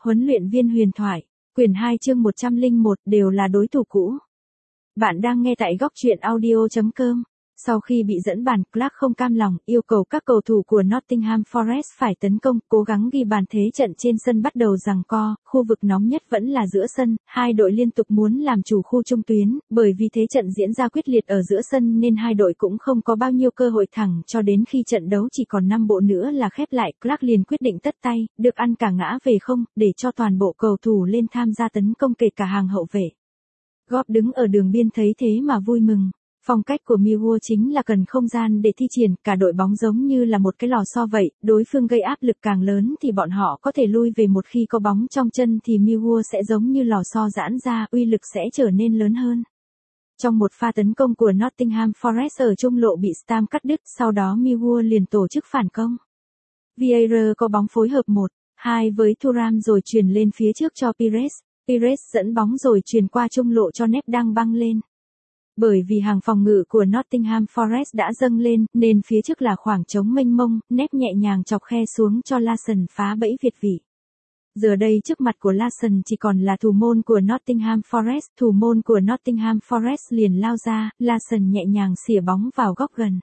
Huấn luyện viên huyền thoại, quyển 2 chương 101 đều là đối thủ cũ. Bạn đang nghe tại góc truyện audio.com. Sau khi bị dẫn bàn, Clark không cam lòng, yêu cầu các cầu thủ của Nottingham Forest phải tấn công, cố gắng ghi bàn. Thế trận trên sân bắt đầu giằng co, khu vực nóng nhất vẫn là giữa sân, hai đội liên tục muốn làm chủ khu trung tuyến, bởi vì thế trận diễn ra quyết liệt ở giữa sân nên hai đội cũng không có bao nhiêu cơ hội thẳng cho đến khi trận đấu chỉ còn 5 bộ nữa là khép lại. Clark liền quyết định tất tay, được ăn cả ngã về không, để cho toàn bộ cầu thủ lên tham gia tấn công kể cả hàng hậu vệ. Góp đứng ở đường biên thấy thế mà vui mừng. Phong cách của Millwall chính là cần không gian để thi triển, cả đội bóng giống như là một cái lò xo vậy, đối phương gây áp lực càng lớn thì bọn họ có thể lui về, một khi có bóng trong chân thì Millwall sẽ giống như lò xo giãn ra, uy lực sẽ trở nên lớn hơn. Trong một pha tấn công của Nottingham Forest ở trung lộ bị Stam cắt đứt, sau đó Millwall liền tổ chức phản công. Vieira có bóng phối hợp 1-2 với Thuram rồi truyền lên phía trước cho Pires. Pires dẫn bóng rồi truyền qua trung lộ cho Nep đang băng lên. Bởi vì hàng phòng ngự của Nottingham Forest đã dâng lên, nên phía trước là khoảng trống mênh mông, Nep nhẹ nhàng chọc khe xuống cho Larsson phá bẫy việt vị. Giờ đây trước mặt của Larsson chỉ còn là thủ môn của Nottingham Forest, thủ môn của Nottingham Forest liền lao ra, Larsson nhẹ nhàng xỉa bóng vào góc gần.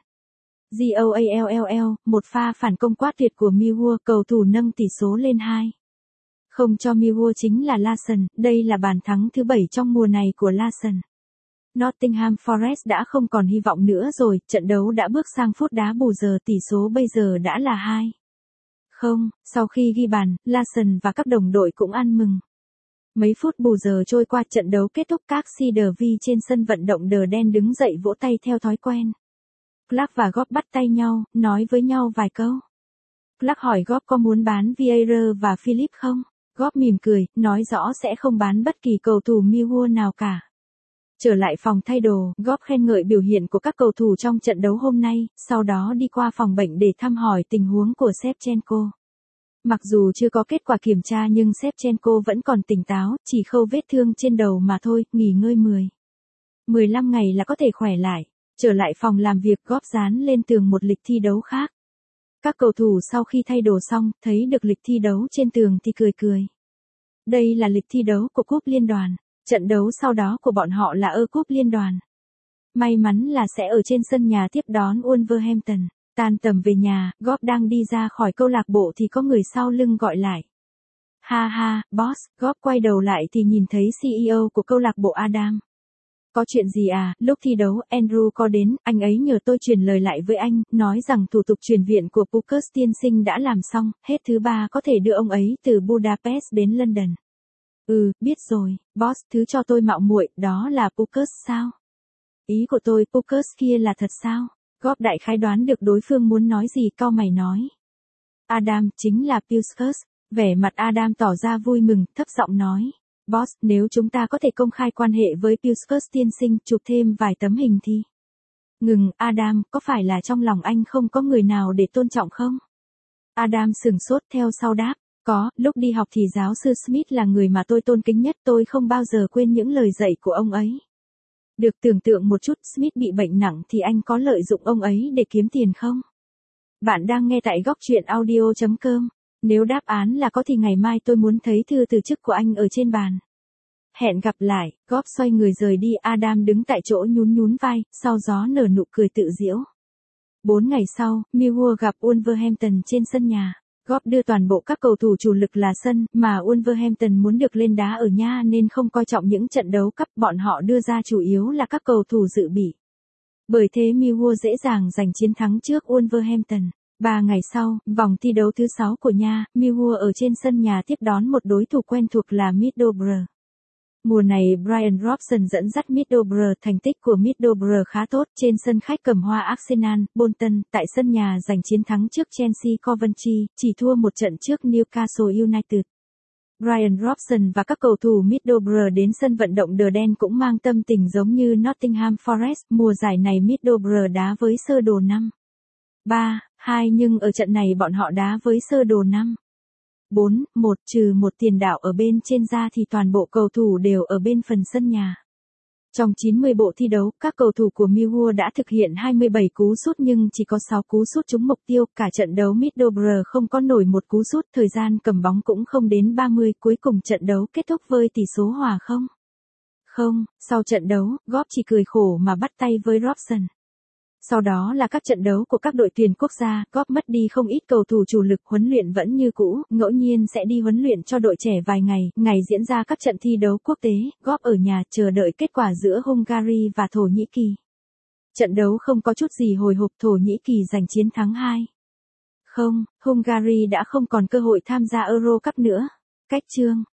Goall, một pha phản công quát tuyệt của Millwall, cầu thủ nâng tỷ số lên 2. Không cho Millwall chính là Larsson, đây là bàn thắng thứ 7 trong mùa này của Larsson. Nottingham Forest đã không còn hy vọng nữa rồi, trận đấu đã bước sang phút đá bù giờ, tỷ số bây giờ đã là 2-0, sau khi ghi bàn, Larsson và các đồng đội cũng ăn mừng. Mấy phút bù giờ trôi qua, trận đấu kết thúc, các Derby trên sân vận động Đờ Đen đứng dậy vỗ tay theo thói quen. Clark và Góp bắt tay nhau, nói với nhau vài câu. Clark hỏi Góp có muốn bán Vieira và Philip không? Góp mỉm cười, nói rõ sẽ không bán bất kỳ cầu thủ Millwall nào cả. Trở lại phòng thay đồ, Góp khen ngợi biểu hiện của các cầu thủ trong trận đấu hôm nay, sau đó đi qua phòng bệnh để thăm hỏi tình huống của Shevchenko. Mặc dù chưa có kết quả kiểm tra nhưng Shevchenko vẫn còn tỉnh táo, chỉ khâu vết thương trên đầu mà thôi, nghỉ ngơi 15 ngày là có thể khỏe lại. Trở lại phòng làm việc, Góp dán lên tường một lịch thi đấu khác. Các cầu thủ sau khi thay đồ xong, thấy được lịch thi đấu trên tường thì cười cười. Đây là lịch thi đấu của Cúp Liên đoàn. Trận đấu sau đó của bọn họ là Cúp Liên đoàn. May mắn là sẽ ở trên sân nhà tiếp đón Wolverhampton. Tan tầm về nhà, Góp đang đi ra khỏi câu lạc bộ thì có người sau lưng gọi lại. Ha ha, boss. Góp quay đầu lại thì nhìn thấy CEO của câu lạc bộ Adam. Có chuyện gì à? Lúc thi đấu, Andrew có đến, anh ấy nhờ tôi truyền lời lại với anh, nói rằng thủ tục chuyển viện của Pukas tiên sinh đã làm xong, hết thứ 3 có thể đưa ông ấy từ Budapest đến London. Biết rồi, boss, thứ cho tôi mạo muội, đó là Pukas sao? Ý của tôi, Pukas kia là thật sao? Góp đại khái đoán được đối phương muốn nói gì, cau mày nói. Adam, chính là Pukas. Vẻ mặt Adam tỏ ra vui mừng, thấp giọng nói. Boss, nếu chúng ta có thể công khai quan hệ với Pukas tiên sinh, chụp thêm vài tấm hình thì. Ngừng, Adam, có phải là trong lòng anh không có người nào để tôn trọng không? Adam sửng sốt theo sau đáp. Có, lúc đi học thì giáo sư Smith là người mà tôi tôn kính nhất, tôi không bao giờ quên những lời dạy của ông ấy. Được tưởng tượng một chút, Smith bị bệnh nặng thì anh có lợi dụng ông ấy để kiếm tiền không? Bạn đang nghe tại góc truyện audio.com. Nếu đáp án là có thì ngày mai tôi muốn thấy thư từ chức của anh ở trên bàn. Hẹn gặp lại. Góp xoay người rời đi, Adam đứng tại chỗ nhún vai, sau gió nở nụ cười tự giễu. 4 ngày sau, Millwall gặp Wolverhampton trên sân nhà. Góp đưa toàn bộ các cầu thủ chủ lực là sân, mà Wolverhampton muốn được lên đá ở nhà nên không coi trọng những trận đấu cấp, bọn họ đưa ra chủ yếu là các cầu thủ dự bị. Bởi thế Millwall dễ dàng giành chiến thắng trước Wolverhampton. 3 ngày sau, vòng thi đấu thứ 6 của nhà, Millwall ở trên sân nhà tiếp đón một đối thủ quen thuộc là Middlesbrough. Mùa này Brian Robson dẫn dắt Middlesbrough, thành tích của Middlesbrough khá tốt, trên sân khách cầm hoa Arsenal, Bolton, tại sân nhà giành chiến thắng trước Chelsea, Coventry, chỉ thua một trận trước Newcastle United. Brian Robson và các cầu thủ Middlesbrough đến sân vận động Đờ Đen cũng mang tâm tình giống như Nottingham Forest, mùa giải này Middlesbrough đá với sơ đồ 5-3-2 nhưng ở trận này bọn họ đá với sơ đồ 5-4-1 trừ một tiền đạo ở bên trên ra thì toàn bộ cầu thủ đều ở bên phần sân nhà. Trong 90 bộ thi đấu, các cầu thủ của Millwall đã thực hiện 27 cú sút nhưng chỉ có 6 cú sút trúng mục tiêu, cả trận đấu Middlesbrough không có nổi một cú sút, thời gian cầm bóng cũng không đến 30, cuối cùng trận đấu kết thúc với tỷ số hòa 0-0. Sau trận đấu, Goff chỉ cười khổ mà bắt tay với Robson. Sau đó là các trận đấu của các đội tuyển quốc gia, Goff mất đi không ít cầu thủ chủ lực, huấn luyện vẫn như cũ, ngẫu nhiên sẽ đi huấn luyện cho đội trẻ vài ngày diễn ra các trận thi đấu quốc tế, Goff ở nhà chờ đợi kết quả giữa Hungary và Thổ Nhĩ Kỳ. Trận đấu không có chút gì hồi hộp, Thổ Nhĩ Kỳ giành chiến thắng 2-0, Hungary đã không còn cơ hội tham gia Euro Cup nữa. Cách chương